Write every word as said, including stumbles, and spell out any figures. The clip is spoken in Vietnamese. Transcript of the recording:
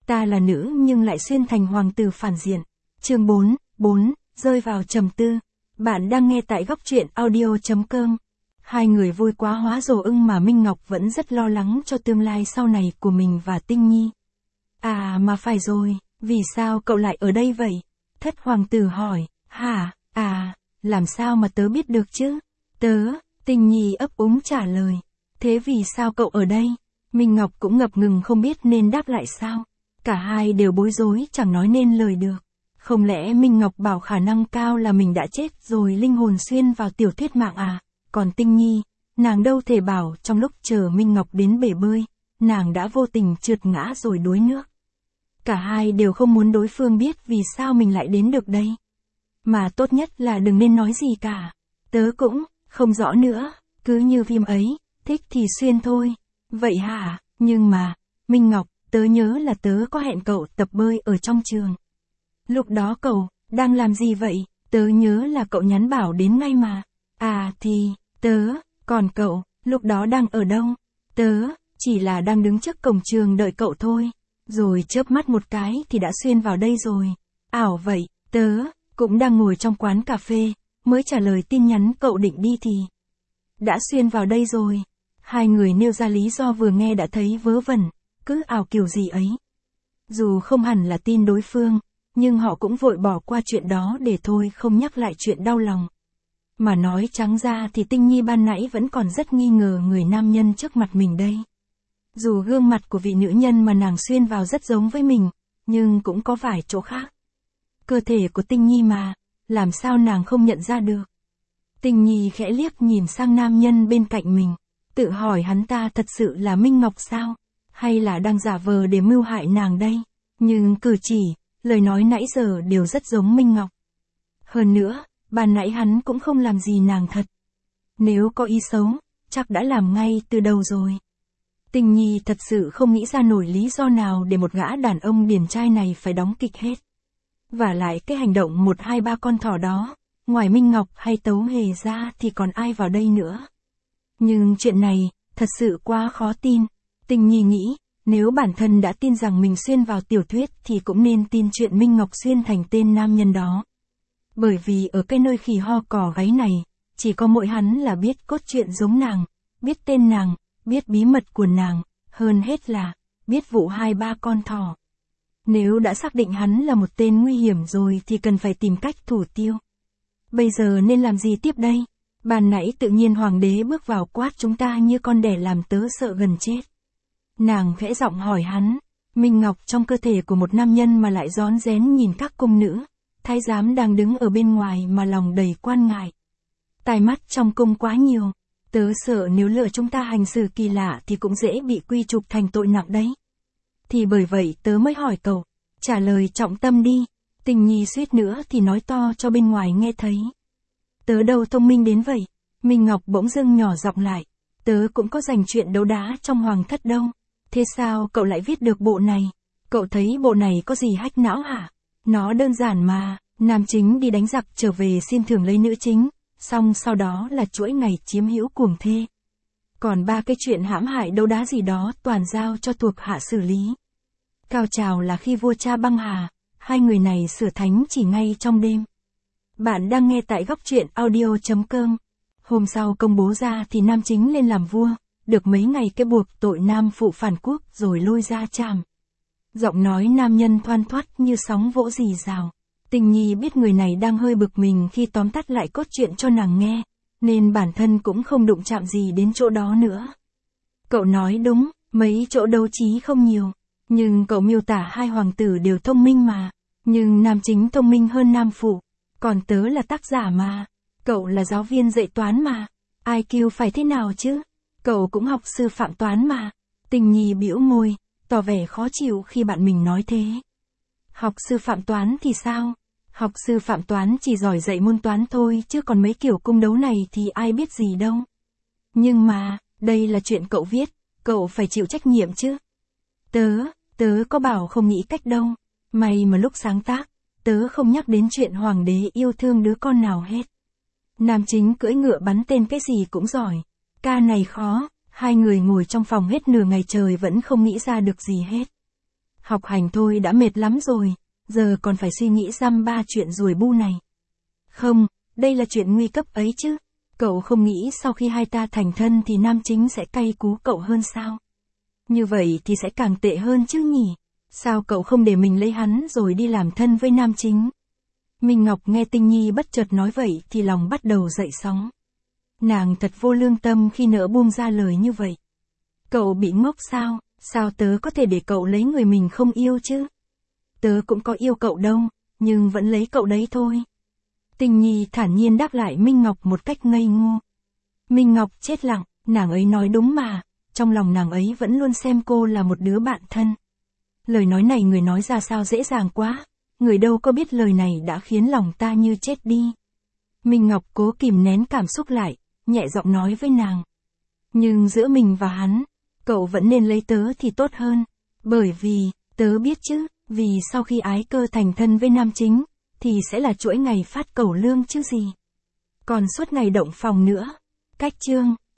Ta là nữ nhưng lại xuyên thành hoàng tử phản diện. Chương bốn, bốn, rơi vào trầm tư. Bạn đang nghe tại góc truyện audio chấm com. Hai người vui quá hóa rồ ưng mà Minh Ngọc vẫn rất lo lắng cho tương lai sau này của mình và Tinh Nhi. À mà phải rồi, vì sao cậu lại ở đây vậy? Thất hoàng tử hỏi. Hả, à, làm sao mà tớ biết được chứ? Tớ, Tinh Nhi ấp úng trả lời. Thế vì sao cậu ở đây? Minh Ngọc cũng ngập ngừng không biết nên đáp lại sao. Cả hai đều bối rối chẳng nói nên lời được. Không lẽ Minh Ngọc bảo khả năng cao là mình đã chết rồi linh hồn xuyên vào tiểu thuyết mạng à? Còn Tinh Nhi, nàng đâu thể bảo trong lúc chờ Minh Ngọc đến bể bơi, nàng đã vô tình trượt ngã rồi đuối nước. Cả hai đều không muốn đối phương biết vì sao mình lại đến được đây. Mà tốt nhất là đừng nên nói gì cả. Tớ cũng không rõ nữa, cứ như phim ấy, thích thì xuyên thôi. Vậy hả, nhưng mà, Minh Ngọc, tớ nhớ là tớ có hẹn cậu tập bơi ở trong trường. Lúc đó cậu, đang làm gì vậy? Tớ nhớ là cậu nhắn bảo đến ngay mà. À thì, tớ, còn cậu, lúc đó đang ở đâu? Tớ, chỉ là đang đứng trước cổng trường đợi cậu thôi. Rồi chớp mắt một cái thì đã xuyên vào đây rồi. Ảo vậy, tớ, cũng đang ngồi trong quán cà phê, mới trả lời tin nhắn cậu định đi thì đã xuyên vào đây rồi. Hai người nêu ra lý do vừa nghe đã thấy vớ vẩn, cứ ảo kiểu gì ấy. Dù không hẳn là tin đối phương, nhưng họ cũng vội bỏ qua chuyện đó để thôi không nhắc lại chuyện đau lòng. Mà nói trắng ra thì Tinh Nhi ban nãy vẫn còn rất nghi ngờ người nam nhân trước mặt mình đây. Dù gương mặt của vị nữ nhân mà nàng xuyên vào rất giống với mình, nhưng cũng có vài chỗ khác. Cơ thể của Tinh Nhi mà, làm sao nàng không nhận ra được. Tinh Nhi khẽ liếc nhìn sang nam nhân bên cạnh mình, tự hỏi hắn ta thật sự là Minh Ngọc sao, hay là đang giả vờ để mưu hại nàng đây. Nhưng cử chỉ, lời nói nãy giờ đều rất giống Minh Ngọc. Hơn nữa, ban nãy hắn cũng không làm gì nàng thật. Nếu có ý xấu, chắc đã làm ngay từ đầu rồi. Tinh Nhi thật sự không nghĩ ra nổi lý do nào để một gã đàn ông điển trai này phải đóng kịch hết. Và lại cái hành động một hai ba con thỏ đó, ngoài Minh Ngọc hay Tấu Hề ra thì còn ai vào đây nữa. Nhưng chuyện này, thật sự quá khó tin. Tinh Nhi nghĩ, nếu bản thân đã tin rằng mình xuyên vào tiểu thuyết thì cũng nên tin chuyện Minh Ngọc xuyên thành tên nam nhân đó. Bởi vì ở cái nơi khỉ ho cò gáy này, chỉ có mỗi hắn là biết cốt truyện giống nàng, biết tên nàng, biết bí mật của nàng, hơn hết là, biết vụ hai ba con thỏ. Nếu đã xác định hắn là một tên nguy hiểm rồi thì cần phải tìm cách thủ tiêu. Bây giờ nên làm gì tiếp đây? Ban nãy tự nhiên hoàng đế bước vào quát chúng ta như con đẻ làm tớ sợ gần chết. Nàng khẽ giọng hỏi hắn, Minh Ngọc trong cơ thể của một nam nhân mà lại rón rén nhìn các cung nữ, thái giám đang đứng ở bên ngoài mà lòng đầy quan ngại. Tai mắt trong cung quá nhiều, tớ sợ nếu lỡ chúng ta hành xử kỳ lạ thì cũng dễ bị quy chụp thành tội nặng đấy. Thì bởi vậy tớ mới hỏi cậu, trả lời trọng tâm đi. Tinh Nhi suýt nữa thì nói to cho bên ngoài nghe thấy. Tớ đâu thông minh đến vậy. Minh Ngọc bỗng dưng nhỏ giọng lại. Tớ cũng có dành chuyện đấu đá trong hoàng thất đâu. Thế sao cậu lại viết được bộ này? Cậu thấy bộ này có gì hách não hả? Nó đơn giản mà, nam chính đi đánh giặc trở về xin thưởng lấy nữ chính, xong sau đó là chuỗi ngày chiếm hữu cuồng thê. Còn ba cái chuyện hãm hại đấu đá gì đó toàn giao cho thuộc hạ xử lý. Cao trào là khi vua cha băng hà, hai người này sửa thánh chỉ ngay trong đêm. Bạn đang nghe tại góc truyện audio chấm com. Hôm sau công bố ra thì nam chính lên làm vua, được mấy ngày cái buộc tội nam phụ phản quốc rồi lôi ra trảm. Giọng nói nam nhân thoăn thoắt như sóng vỗ rì rào. Tinh Nhi biết người này đang hơi bực mình khi tóm tắt lại cốt truyện cho nàng nghe, nên bản thân cũng không đụng chạm gì đến chỗ đó nữa. Cậu nói đúng, mấy chỗ đấu trí không nhiều, nhưng cậu miêu tả hai hoàng tử đều thông minh mà, nhưng nam chính thông minh hơn nam phụ, còn tớ là tác giả mà, cậu là giáo viên dạy toán mà, i kiu phải thế nào chứ, cậu cũng học sư phạm toán mà. Tinh Nhi bĩu môi, tỏ vẻ khó chịu khi bạn mình nói thế. Học sư phạm toán thì sao? Học sư phạm toán chỉ giỏi dạy môn toán thôi chứ còn mấy kiểu cung đấu này thì ai biết gì đâu. Nhưng mà, đây là chuyện cậu viết, cậu phải chịu trách nhiệm chứ. Tớ, tớ có bảo không nghĩ cách đâu. May mà lúc sáng tác, tớ không nhắc đến chuyện hoàng đế yêu thương đứa con nào hết. Nam chính cưỡi ngựa bắn tên cái gì cũng giỏi. Ca này khó, hai người ngồi trong phòng hết nửa ngày trời vẫn không nghĩ ra được gì hết. Học hành thôi đã mệt lắm rồi, giờ còn phải suy nghĩ dăm ba chuyện ruồi bu này. Không, đây là chuyện nguy cấp ấy chứ. Cậu không nghĩ sau khi hai ta thành thân thì nam chính sẽ cay cú cậu hơn sao? Như vậy thì sẽ càng tệ hơn chứ nhỉ? Sao cậu không để mình lấy hắn rồi đi làm thân với nam chính? Minh Ngọc nghe Tinh Nhi bất chợt nói vậy thì lòng bắt đầu dậy sóng. Nàng thật vô lương tâm khi nỡ buông ra lời như vậy. Cậu bị ngốc sao? Sao tớ có thể để cậu lấy người mình không yêu chứ? Tớ cũng có yêu cậu đâu, nhưng vẫn lấy cậu đấy thôi. Tinh Nhi thản nhiên đáp lại Minh Ngọc một cách ngây ngô. Minh Ngọc chết lặng, nàng ấy nói đúng mà, trong lòng nàng ấy vẫn luôn xem cô là một đứa bạn thân. Lời nói này người nói ra sao dễ dàng quá, người đâu có biết lời này đã khiến lòng ta như chết đi. Minh Ngọc cố kìm nén cảm xúc lại, nhẹ giọng nói với nàng. Nhưng giữa mình và hắn, cậu vẫn nên lấy tớ thì tốt hơn, bởi vì, tớ biết chứ, vì sau khi ái cơ thành thân với nam chính, thì sẽ là chuỗi ngày phát cẩu lương chứ gì. Còn suốt ngày động phòng nữa. Cách chương